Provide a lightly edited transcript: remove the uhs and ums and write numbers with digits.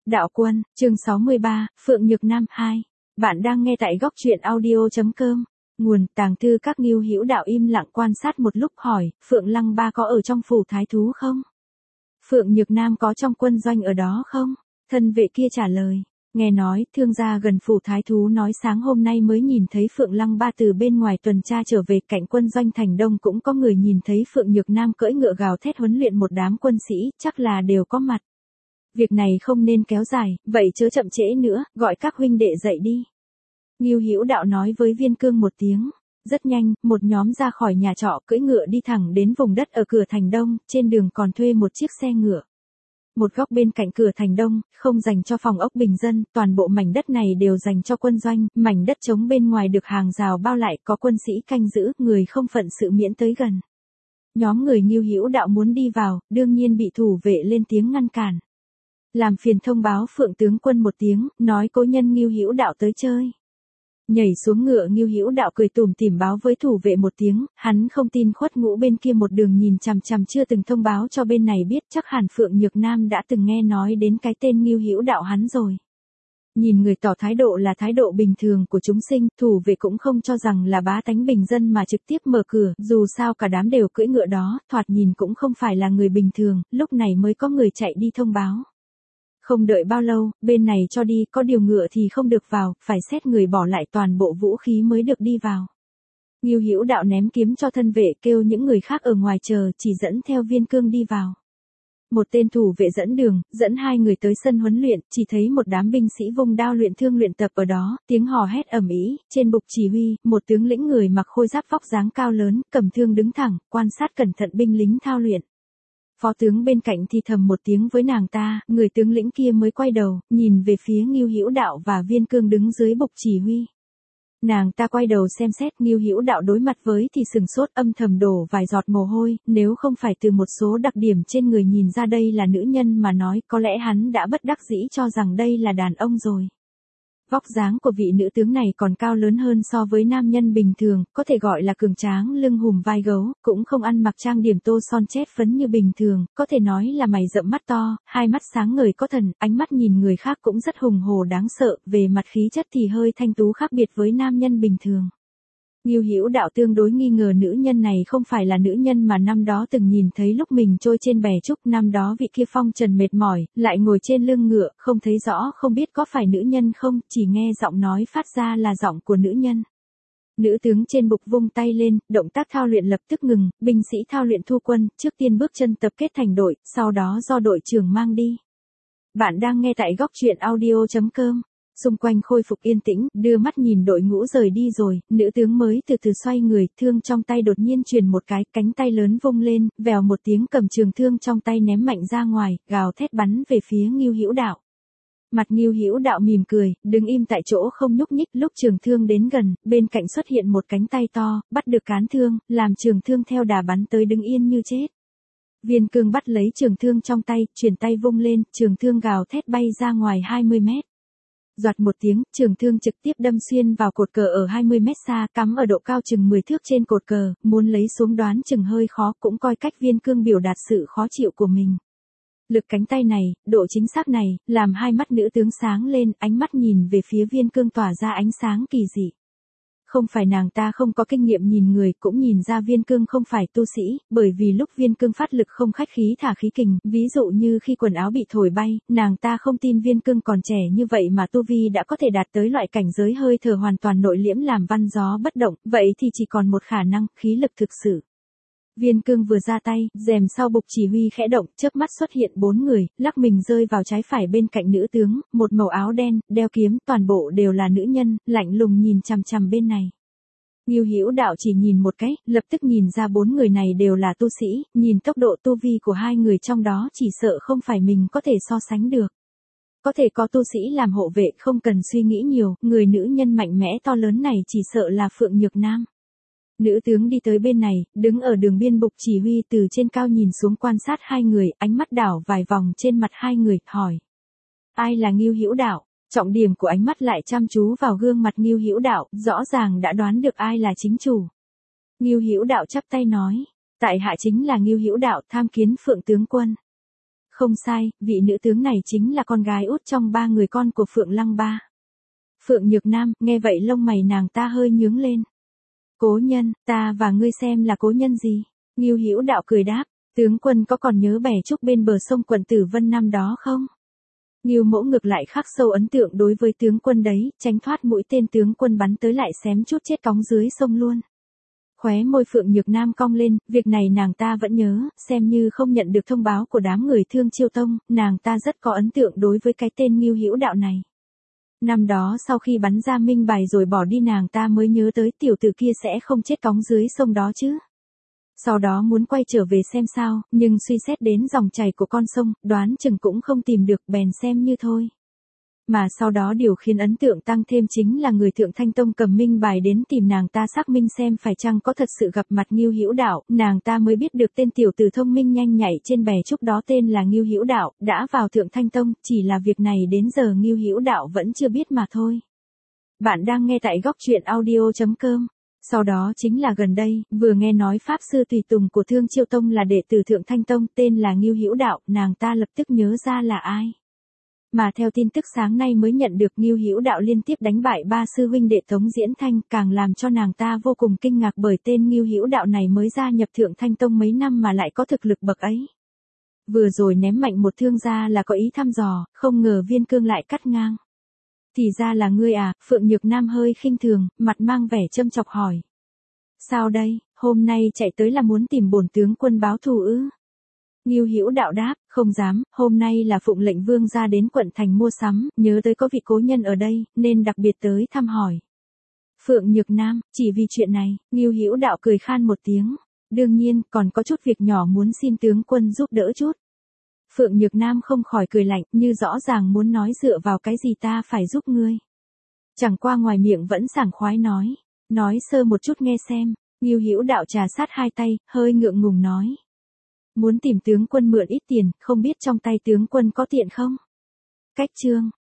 Đạo Quân, chương 63, Phượng Nhược Nam 2. Bạn đang nghe tại góc truyện audio.com. Nguồn tàng thư các Ngưu Hữu Đạo im lặng quan sát một lúc hỏi, Phượng Lăng Ba có ở trong phủ thái thú không? Phượng Nhược Nam có trong quân doanh ở đó không? Thân vệ kia trả lời, nghe nói, thương gia gần phủ thái thú nói sáng hôm nay mới nhìn thấy Phượng Lăng Ba từ bên ngoài tuần tra trở về, cạnh quân doanh thành đông cũng có người nhìn thấy Phượng Nhược Nam cưỡi ngựa gào thét huấn luyện một đám quân sĩ, chắc là đều có mặt. Việc này không nên kéo dài, vậy chớ chậm trễ nữa, gọi các huynh đệ dậy đi. Ngưu Hữu Đạo nói với Viên Cương một tiếng. Rất nhanh, một nhóm ra khỏi nhà trọ cưỡi ngựa đi thẳng đến vùng đất ở cửa thành đông, trên đường còn thuê một chiếc xe ngựa. Một góc bên cạnh cửa thành đông, không dành cho phòng ốc bình dân, toàn bộ mảnh đất này đều dành cho quân doanh, mảnh đất trống bên ngoài được hàng rào bao lại, có quân sĩ canh giữ, người không phận sự miễn tới gần. Nhóm người Ngưu Hữu Đạo muốn đi vào, đương nhiên bị thủ vệ lên tiếng ngăn cản. Làm phiền thông báo Phượng tướng quân một tiếng, nói cố nhân Ngưu Hữu Đạo tới chơi. Nhảy xuống ngựa, Ngưu Hữu Đạo cười tủm tỉm báo với thủ vệ một tiếng, hắn không tin Khuất Ngũ bên kia một đường nhìn chằm chằm chưa từng thông báo cho bên này biết, chắc hẳn Phượng Nhược Nam đã từng nghe nói đến cái tên Ngưu Hữu Đạo hắn rồi. Nhìn người tỏ thái độ là thái độ bình thường của chúng sinh, thủ vệ cũng không cho rằng là bá tánh bình dân mà trực tiếp mở cửa, dù sao cả đám đều cưỡi ngựa đó, thoạt nhìn cũng không phải là người bình thường, lúc này mới có người chạy đi thông báo. Không đợi bao lâu, bên này cho đi, có điều ngựa thì không được vào, phải xét người bỏ lại toàn bộ vũ khí mới được đi vào. Ngưu Hữu Đạo ném kiếm cho thân vệ, kêu những người khác ở ngoài chờ, chỉ dẫn theo Viên Cương đi vào. Một tên thủ vệ dẫn đường, dẫn hai người tới sân huấn luyện, chỉ thấy một đám binh sĩ vung đao luyện thương luyện tập ở đó, tiếng hò hét ầm ĩ, trên bục chỉ huy, một tướng lĩnh người mặc khôi giáp vóc dáng cao lớn, cầm thương đứng thẳng, quan sát cẩn thận binh lính thao luyện. Phó tướng bên cạnh thì thầm một tiếng với nàng ta, người tướng lĩnh kia mới quay đầu, nhìn về phía Ngưu Hữu Đạo và Viên Cương đứng dưới bục chỉ huy. Nàng ta quay đầu xem xét, Ngưu Hữu Đạo đối mặt với thì sừng sốt, âm thầm đổ vài giọt mồ hôi, nếu không phải từ một số đặc điểm trên người nhìn ra đây là nữ nhân mà nói, có lẽ hắn đã bất đắc dĩ cho rằng đây là đàn ông rồi. Vóc dáng của vị nữ tướng này còn cao lớn hơn so với nam nhân bình thường, có thể gọi là cường tráng, lưng hùm vai gấu, cũng không ăn mặc trang điểm tô son chét phấn như bình thường, có thể nói là mày rậm mắt to, hai mắt sáng ngời có thần, ánh mắt nhìn người khác cũng rất hùng hồ đáng sợ, về mặt khí chất thì hơi thanh tú khác biệt với nam nhân bình thường. Ngưu Hữu Đạo tương đối nghi ngờ nữ nhân này không phải là nữ nhân mà năm đó từng nhìn thấy lúc mình trôi trên bè trúc, năm đó vị kia phong trần mệt mỏi, lại ngồi trên lưng ngựa, không thấy rõ, không biết có phải nữ nhân không, chỉ nghe giọng nói phát ra là giọng của nữ nhân. Nữ tướng trên bục vung tay lên, động tác thao luyện lập tức ngừng, binh sĩ thao luyện thu quân, trước tiên bước chân tập kết thành đội, sau đó do đội trưởng mang đi. Bạn đang nghe tại góc truyện audio.com. Xung quanh khôi phục yên tĩnh, đưa mắt nhìn đội ngũ rời đi rồi, nữ tướng mới từ từ xoay người, thương trong tay đột nhiên truyền một cái, cánh tay lớn vung lên, vèo một tiếng cầm trường thương trong tay ném mạnh ra ngoài, gào thét bắn về phía Ngưu Hữu Đạo. Mặt Ngưu Hữu Đạo mỉm cười, đứng im tại chỗ không nhúc nhích, lúc trường thương đến gần, bên cạnh xuất hiện một cánh tay to, bắt được cán thương, làm trường thương theo đà bắn tới đứng yên như chết. Viên Cương bắt lấy trường thương trong tay, chuyển tay vung lên, trường thương gào thét bay ra ngoài 20 mét. Doạt một tiếng, trường thương trực tiếp đâm xuyên vào cột cờ ở 20 mét xa, cắm ở độ cao chừng 10 thước trên cột cờ, muốn lấy xuống đoán chừng hơi khó, cũng coi cách Viên Cương biểu đạt sự khó chịu của mình. Lực cánh tay này, độ chính xác này, làm hai mắt nữ tướng sáng lên, ánh mắt nhìn về phía Viên Cương tỏa ra ánh sáng kỳ dị. Không phải nàng ta không có kinh nghiệm nhìn người, cũng nhìn ra Viên Cương không phải tu sĩ, bởi vì lúc Viên Cương phát lực không khách khí thả khí kình, ví dụ như khi quần áo bị thổi bay, nàng ta không tin Viên Cương còn trẻ như vậy mà tu vi đã có thể đạt tới loại cảnh giới hơi thở hoàn toàn nội liễm làm văn gió bất động, vậy thì chỉ còn một khả năng, khí lực thực sự. Viên Cương vừa ra tay, rèm sau bục chỉ huy khẽ động, chớp mắt xuất hiện 4 người, lắc mình rơi vào trái phải bên cạnh nữ tướng, một màu áo đen, đeo kiếm, toàn bộ đều là nữ nhân, lạnh lùng nhìn chằm chằm bên này. Ngưu Hữu Đạo chỉ nhìn một cái, lập tức nhìn ra 4 người này đều là tu sĩ, nhìn tốc độ tu vi của hai người trong đó chỉ sợ không phải mình có thể so sánh được. Có thể có tu sĩ làm hộ vệ không cần suy nghĩ nhiều, người nữ nhân mạnh mẽ to lớn này chỉ sợ là Phượng Nhược Nam. Nữ tướng đi tới bên này, đứng ở đường biên bục chỉ huy từ trên cao nhìn xuống quan sát hai người, ánh mắt đảo vài vòng trên mặt hai người, hỏi. Ai là Ngưu Hữu Đạo? Trọng điểm của ánh mắt lại chăm chú vào gương mặt Ngưu Hữu Đạo, rõ ràng đã đoán được ai là chính chủ. Ngưu Hữu Đạo chắp tay nói, tại hạ chính là Ngưu Hữu Đạo, tham kiến Phượng tướng quân. không sai, vị nữ tướng này chính là con gái út trong 3 người con của Phượng Lăng Ba. Phượng Nhược Nam, nghe vậy lông mày nàng ta hơi nhướng lên. Cố nhân, ta và ngươi xem là cố nhân gì? Ngưu Hữu Đạo cười đáp, tướng quân có còn nhớ bè trúc bên bờ sông quận Tử Vân năm đó không? Ngưu Mỗ ngược lại khắc sâu ấn tượng đối với tướng quân đấy, tránh thoát mũi tên tướng quân bắn tới lại xém chút chết cóng dưới sông luôn. Khóe môi Phượng Nhược Nam cong lên, việc này nàng ta vẫn nhớ, xem như không nhận được thông báo của đám người Thương Chiêu Tông, nàng ta rất có ấn tượng đối với cái tên Ngưu Hữu Đạo này. Năm đó sau khi bắn ra minh bài rồi bỏ đi nàng ta mới nhớ tới tiểu tử kia sẽ không chết cóng dưới sông đó chứ. Sau đó muốn quay trở về xem sao, nhưng suy xét đến dòng chảy của con sông, đoán chừng cũng không tìm được, bèn xem như thôi. Mà sau đó điều khiến ấn tượng tăng thêm chính là người Thượng Thanh Tông cầm minh bài đến tìm nàng ta xác minh xem phải chăng có thật sự gặp mặt Ngưu Hữu Đạo, nàng ta mới biết được tên tiểu tử thông minh nhanh nhạy trên bè trúc đó tên là Ngưu Hữu Đạo, đã vào Thượng Thanh Tông, chỉ là việc này đến giờ Ngưu Hữu Đạo vẫn chưa biết mà thôi. Bạn đang nghe tại góc truyện audio.com. Sau đó chính là gần đây, vừa nghe nói Pháp Sư Tùy Tùng của Thương Chiêu Tông là đệ tử Thượng Thanh Tông tên là Ngưu Hữu Đạo, nàng ta lập tức nhớ ra là ai. Mà theo tin tức sáng nay mới nhận được Ngưu Hữu Đạo liên tiếp đánh bại 3 sư huynh đệ Tống Diễn Thanh, càng làm cho nàng ta vô cùng kinh ngạc bởi tên Ngưu Hữu Đạo này mới gia nhập Thượng Thanh Tông mấy năm mà lại có thực lực bậc ấy. Vừa rồi ném mạnh một thương ra là có ý thăm dò, không ngờ Viên Cương lại cắt ngang. Thì ra là ngươi à? Phượng Nhược Nam hơi khinh thường, mặt mang vẻ châm chọc hỏi. Sao đây, hôm nay chạy tới là muốn tìm bổn tướng quân báo thù ư? Ngưu Hữu Đạo đáp, không dám, hôm nay là phụng lệnh vương gia đến quận thành mua sắm, nhớ tới có vị cố nhân ở đây, nên đặc biệt tới thăm hỏi. Phượng Nhược Nam, chỉ vì chuyện này, Ngưu Hữu Đạo cười khan một tiếng. Đương nhiên, còn có chút việc nhỏ muốn xin tướng quân giúp đỡ chút. Phượng Nhược Nam không khỏi cười lạnh, như rõ ràng muốn nói dựa vào cái gì ta phải giúp ngươi. Chẳng qua ngoài miệng vẫn sảng khoái nói sơ một chút nghe xem. Ngưu Hữu Đạo trà sát hai tay, hơi ngượng ngùng nói. Muốn tìm tướng quân mượn ít tiền, không biết trong tay tướng quân có tiện không? Cách chương.